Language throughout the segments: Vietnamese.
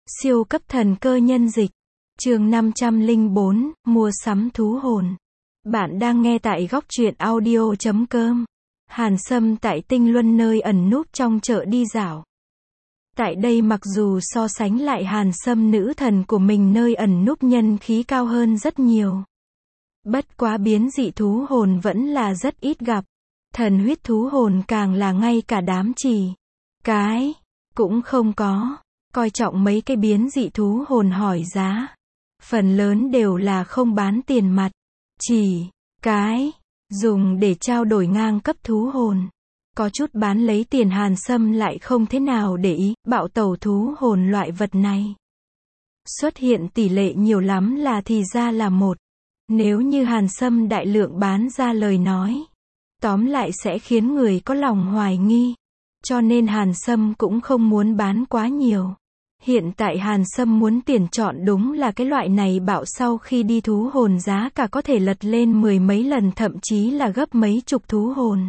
Siêu cấp thần cơ nhân dịch. Chương 504, mua sắm thú hồn. Bạn đang nghe tại góc truyện audio.com. Hàn Sâm tại Tinh Luân nơi ẩn núp trong chợ đi dạo. Tại đây mặc dù so sánh lại Hàn Sâm nữ thần của mình nơi ẩn núp nhân khí cao hơn rất nhiều. Bất quá biến dị thú hồn vẫn là rất ít gặp. Thần huyết thú hồn càng là ngay cả đám chỉ cái cũng không có. Coi trọng mấy cái biến dị thú hồn hỏi giá. Phần lớn đều là không bán tiền mặt. Chỉ cái dùng để trao đổi ngang cấp thú hồn. Có chút bán lấy tiền Hàn Sâm lại không thế nào để ý, bạo tẩu thú hồn loại vật này. Xuất hiện tỷ lệ nhiều lắm là thì ra là một. Nếu như Hàn Sâm đại lượng bán ra lời nói. Tóm lại sẽ khiến người có lòng hoài nghi. Cho nên Hàn Sâm cũng không muốn bán quá nhiều. Hiện tại Hàn Sâm muốn tiền chọn đúng là cái loại này bạo sau khi đi thú hồn giá cả có thể lật lên mười mấy lần thậm chí là gấp mấy chục thú hồn.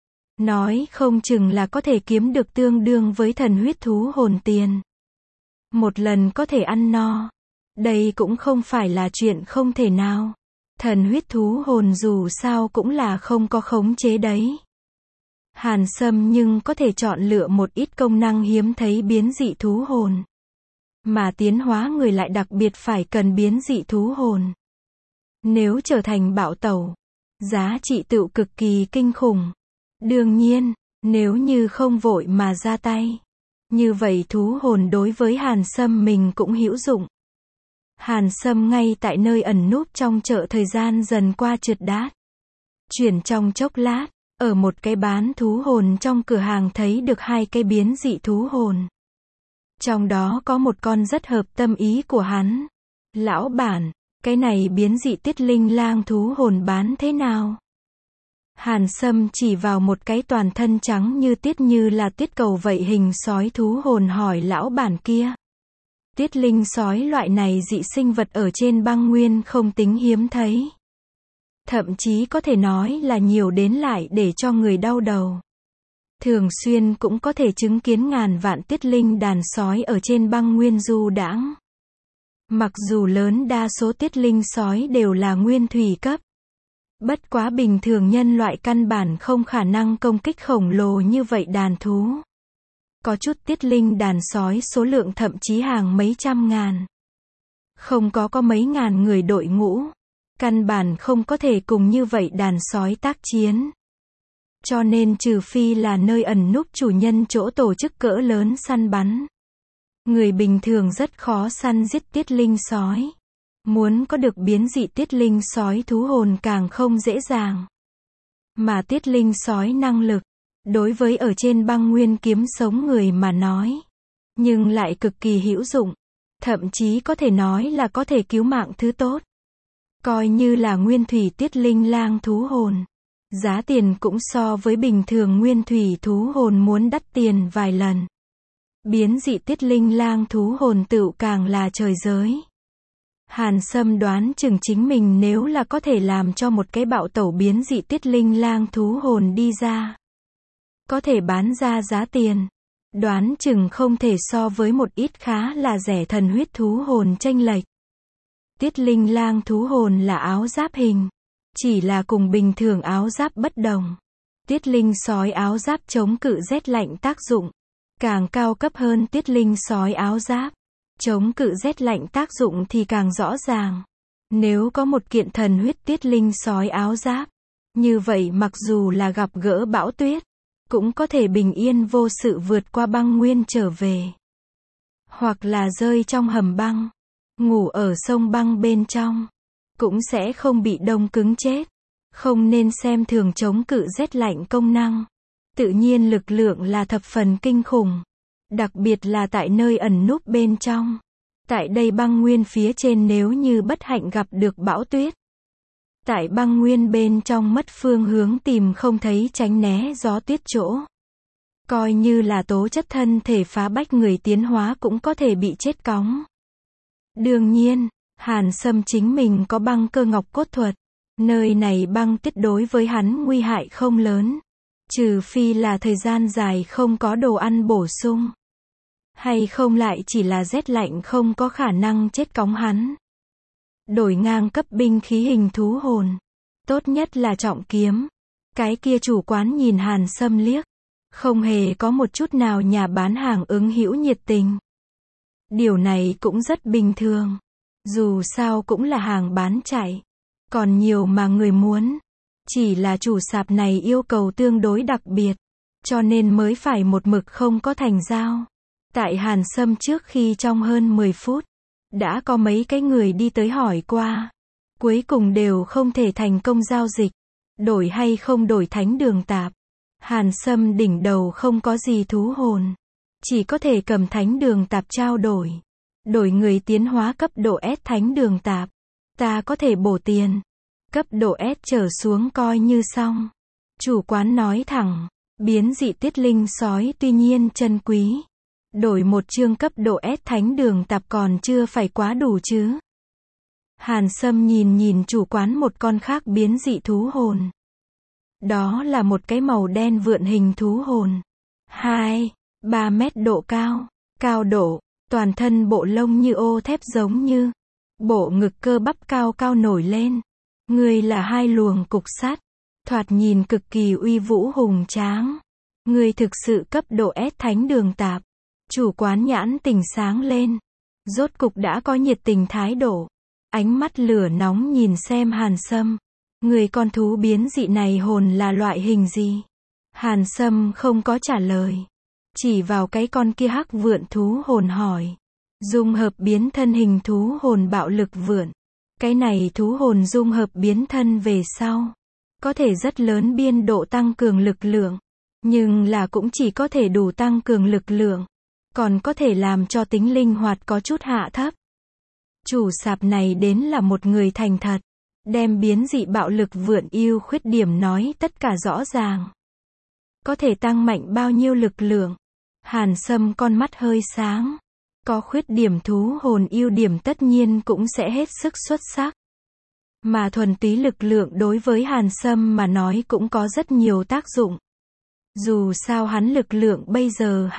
Nói không chừng là có thể kiếm được tương đương với thần huyết thú hồn tiền. Một lần có thể ăn no. Đây cũng không phải là chuyện không thể nào. Thần huyết thú hồn dù sao cũng là không có khống chế đấy. Hàn Sâm nhưng có thể chọn lựa một ít công năng hiếm thấy biến dị thú hồn. Mà tiến hóa người lại đặc biệt phải cần biến dị thú hồn. Nếu trở thành bạo tẩu, giá trị tựu cực kỳ kinh khủng. Đương nhiên, nếu như không vội mà ra tay, như vậy thú hồn đối với Hàn Sâm mình cũng hữu dụng. Hàn Sâm ngay tại nơi ẩn núp trong chợ thời gian dần qua trượt đát. Chuyển trong chốc lát, ở một cái bán thú hồn trong cửa hàng thấy được hai cái biến dị thú hồn. Trong đó có một con rất hợp tâm ý của hắn. Lão bản, cái này biến dị tiết linh lang thú hồn bán thế nào? Hàn Sâm chỉ vào một cái toàn thân trắng như là tiết cầu vậy hình sói thú hồn hỏi lão bản kia. Tiết linh sói loại này dị sinh vật ở trên băng nguyên không tính hiếm thấy. Thậm chí có thể nói là nhiều đến lại để cho người đau đầu. Thường xuyên cũng có thể chứng kiến ngàn vạn tiết linh đàn sói ở trên băng nguyên du đãng. Mặc dù lớn đa số tiết linh sói đều là nguyên thủy cấp. Bất quá bình thường nhân loại căn bản không khả năng công kích khổng lồ như vậy đàn thú. Có chút tiết linh đàn sói số lượng thậm chí hàng mấy trăm ngàn. Không có mấy ngàn người đội ngũ. Căn bản không có thể cùng như vậy đàn sói tác chiến. Cho nên trừ phi là nơi ẩn núp chủ nhân chỗ tổ chức cỡ lớn săn bắn. Người bình thường rất khó săn giết tiết linh sói. Muốn có được biến dị tiết linh sói thú hồn càng không dễ dàng. Mà tiết linh sói năng lực, đối với ở trên băng nguyên kiếm sống người mà nói. Nhưng lại cực kỳ hữu dụng. Thậm chí có thể nói là có thể cứu mạng thứ tốt. Coi như là nguyên thủy tiết linh lang thú hồn. Giá tiền cũng so với bình thường nguyên thủy thú hồn muốn đắt tiền vài lần. Biến dị tiết linh lang thú hồn tựu càng là trời giới. Hàn Sâm đoán chừng chính mình nếu là có thể làm cho một cái bạo tẩu biến dị tiết linh lang thú hồn đi ra. Có thể bán ra giá tiền. Đoán chừng không thể so với một ít khá là rẻ thần huyết thú hồn chênh lệch. Tiết linh lang thú hồn là áo giáp hình. Chỉ là cùng bình thường áo giáp bất đồng. Tiết linh sói áo giáp chống cự rét lạnh tác dụng. Càng cao cấp hơn tiết linh sói áo giáp. Chống cự rét lạnh tác dụng thì càng rõ ràng. Nếu có một kiện thần huyết tiết linh sói áo giáp. Như vậy mặc dù là gặp gỡ bão tuyết. Cũng có thể bình yên vô sự vượt qua băng nguyên trở về. Hoặc là rơi trong hầm băng. Ngủ ở sông băng bên trong. Cũng sẽ không bị đông cứng chết. Không nên xem thường chống cự rét lạnh công năng. Tự nhiên lực lượng là thập phần kinh khủng. Đặc biệt là tại nơi ẩn núp bên trong. Tại đây băng nguyên phía trên nếu như bất hạnh gặp được bão tuyết. Tại băng nguyên bên trong mất phương hướng tìm không thấy tránh né gió tuyết chỗ. Coi như là tố chất thân thể phá bách người tiến hóa cũng có thể bị chết cóng. Đương nhiên, Hàn Sâm chính mình có băng cơ ngọc cốt thuật. Nơi này băng tuyết đối với hắn nguy hại không lớn. Trừ phi là thời gian dài không có đồ ăn bổ sung. Hay không lại chỉ là rét lạnh không có khả năng chết cóng hắn. Đổi ngang cấp binh khí hình thú hồn. Tốt nhất là trọng kiếm. Cái kia chủ quán nhìn Hàn Sâm liếc. Không hề có một chút nào nhà bán hàng ứng hữu nhiệt tình. Điều này cũng rất bình thường. Dù sao cũng là hàng bán chạy. Còn nhiều mà người muốn. Chỉ là chủ sạp này yêu cầu tương đối đặc biệt. Cho nên mới phải một mực không có thành giao. Tại Hàn Sâm trước khi trong hơn 10 phút. Đã có mấy cái người đi tới hỏi qua. Cuối cùng đều không thể thành công giao dịch. Đổi hay không đổi thánh đường tạp. Hàn Sâm đỉnh đầu không có gì thú hồn. Chỉ có thể cầm thánh đường tạp trao đổi. Đổi người tiến hóa cấp độ S thánh đường tạp. Ta có thể bổ tiền. Cấp độ S trở xuống coi như xong. Chủ quán nói thẳng. Biến dị tiết linh sói tuy nhiên chân quý. Đổi một chương cấp độ S thánh đường tạp còn chưa phải quá đủ chứ. Hàn Sâm nhìn chủ quán một con khác biến dị thú hồn. Đó là một cái màu đen vượn hình thú hồn. 2-3 mét độ cao. Cao độ. Toàn thân bộ lông như ô thép giống như. Bộ ngực cơ bắp cao cao nổi lên. Người là hai luồng cục sắt. Thoạt nhìn cực kỳ uy vũ hùng tráng. Người thực sự cấp độ S thánh đường tạp. Chủ quán nhãn tình sáng lên. Rốt cục đã có nhiệt tình thái độ. Ánh mắt lửa nóng nhìn xem Hàn Sâm. Người con thú biến dị này hồn là loại hình gì? Hàn Sâm không có trả lời. Chỉ vào cái con kia hắc vượn thú hồn hỏi. Dung hợp biến thân hình thú hồn bạo lực vượn. Cái này thú hồn dung hợp biến thân về sau. Có thể rất lớn biên độ tăng cường lực lượng. Nhưng là cũng chỉ có thể đủ tăng cường lực lượng. Còn có thể làm cho tính linh hoạt có chút hạ thấp. Chủ sạp này đến là một người thành thật. Đem biến dị bạo lực vượn ưu khuyết điểm nói tất cả rõ ràng. Có thể tăng mạnh bao nhiêu lực lượng. Hàn Sâm con mắt hơi sáng. Có khuyết điểm thú hồn ưu điểm tất nhiên cũng sẽ hết sức xuất sắc. Mà thuần túy lực lượng đối với Hàn Sâm mà nói cũng có rất nhiều tác dụng. Dù sao hắn lực lượng bây giờ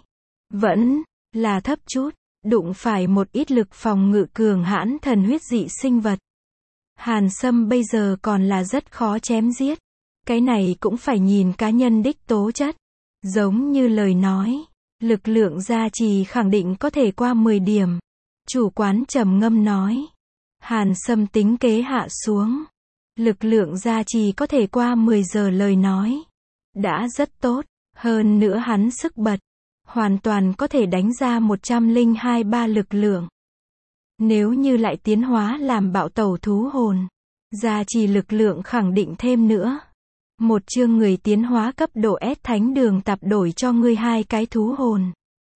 vẫn là thấp chút. Đụng phải một ít lực phòng ngự cường hãn thần huyết dị sinh vật. Hàn Sâm bây giờ còn là rất khó chém giết. Cái này cũng phải nhìn cá nhân đích tố chất. Giống như lời nói. Lực lượng gia trì khẳng định có thể qua 10 điểm. Chủ quán trầm ngâm nói. Hàn Sâm tính kế hạ xuống. Lực lượng gia trì có thể qua 10 giờ lời nói. Đã rất tốt. Hơn nữa hắn sức bật. Hoàn toàn có thể đánh ra 102-3 lực lượng. Nếu như lại tiến hóa làm bạo tẩu thú hồn. Gia trì lực lượng khẳng định thêm nữa. Một chương người tiến hóa cấp độ S thánh đường tạp đổi cho ngươi 2 cái thú hồn.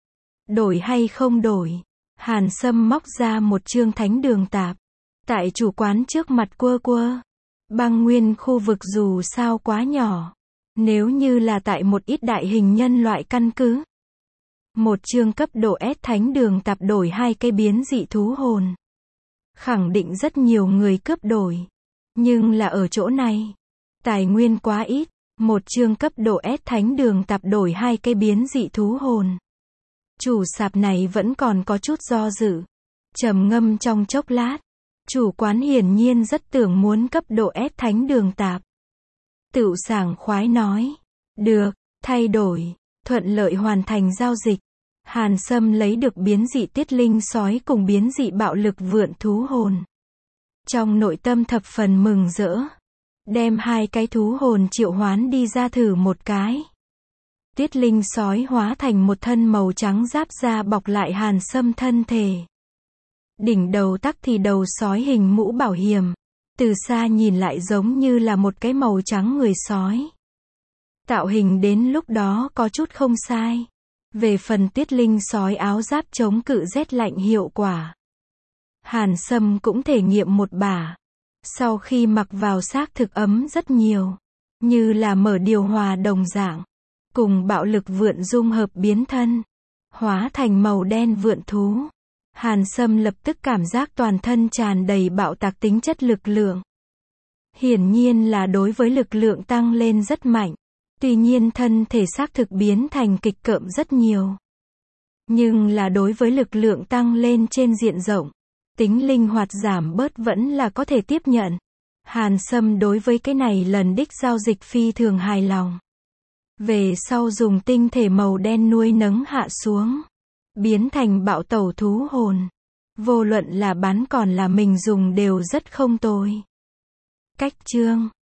Đổi hay không đổi? Hàn Sâm móc ra một chương thánh đường tạp. Tại chủ quán trước mặt quơ. Băng nguyên khu vực dù sao quá nhỏ. Nếu như là tại một ít đại hình nhân loại căn cứ. Một chương cấp độ S thánh đường tạp đổi 2 cái biến dị thú hồn. Khẳng định rất nhiều người cướp đổi. Nhưng là ở chỗ này. Tài nguyên quá ít. Một chương cấp độ S thánh đường tạp đổi 2 cái biến dị thú hồn. Chủ sạp này vẫn còn có chút do dự. Trầm ngâm trong chốc lát. Chủ quán hiển nhiên rất tưởng muốn cấp độ S thánh đường tạp. Tựu sảng khoái nói. Được, thay đổi. Thuận lợi hoàn thành giao dịch. Hàn Sâm lấy được biến dị tiết linh sói cùng biến dị bạo lực vượn thú hồn. Trong nội tâm thập phần mừng rỡ. Đem 2 cái thú hồn triệu hoán đi ra thử một cái. Tiết linh sói hóa thành một thân màu trắng giáp da bọc lại Hàn Sâm thân thể. Đỉnh đầu tắc thì đầu sói hình mũ bảo hiểm. Từ xa nhìn lại giống như là một cái màu trắng người sói. Tạo hình đến lúc đó có chút không sai. Về phần tiết linh sói áo giáp chống cự rét lạnh hiệu quả. Hàn Sâm cũng thể nghiệm một bả. Sau khi mặc vào xác thực ấm rất nhiều. Như là mở điều hòa đồng dạng. Cùng bạo lực vượn dung hợp biến thân. Hóa thành màu đen vượn thú. Hàn Sâm lập tức cảm giác toàn thân tràn đầy bạo tạc tính chất lực lượng. Hiển nhiên là đối với lực lượng tăng lên rất mạnh. Tuy nhiên thân thể xác thực biến thành kịch cỡm rất nhiều. Nhưng là đối với lực lượng tăng lên trên diện rộng, tính linh hoạt giảm bớt vẫn là có thể tiếp nhận. Hàn Sâm đối với cái này lần đích giao dịch phi thường hài lòng. Về sau dùng tinh thể màu đen nuôi nấng hạ xuống, biến thành bạo tẩu thú hồn. Vô luận là bắn còn là mình dùng đều rất không tồi. Cách chương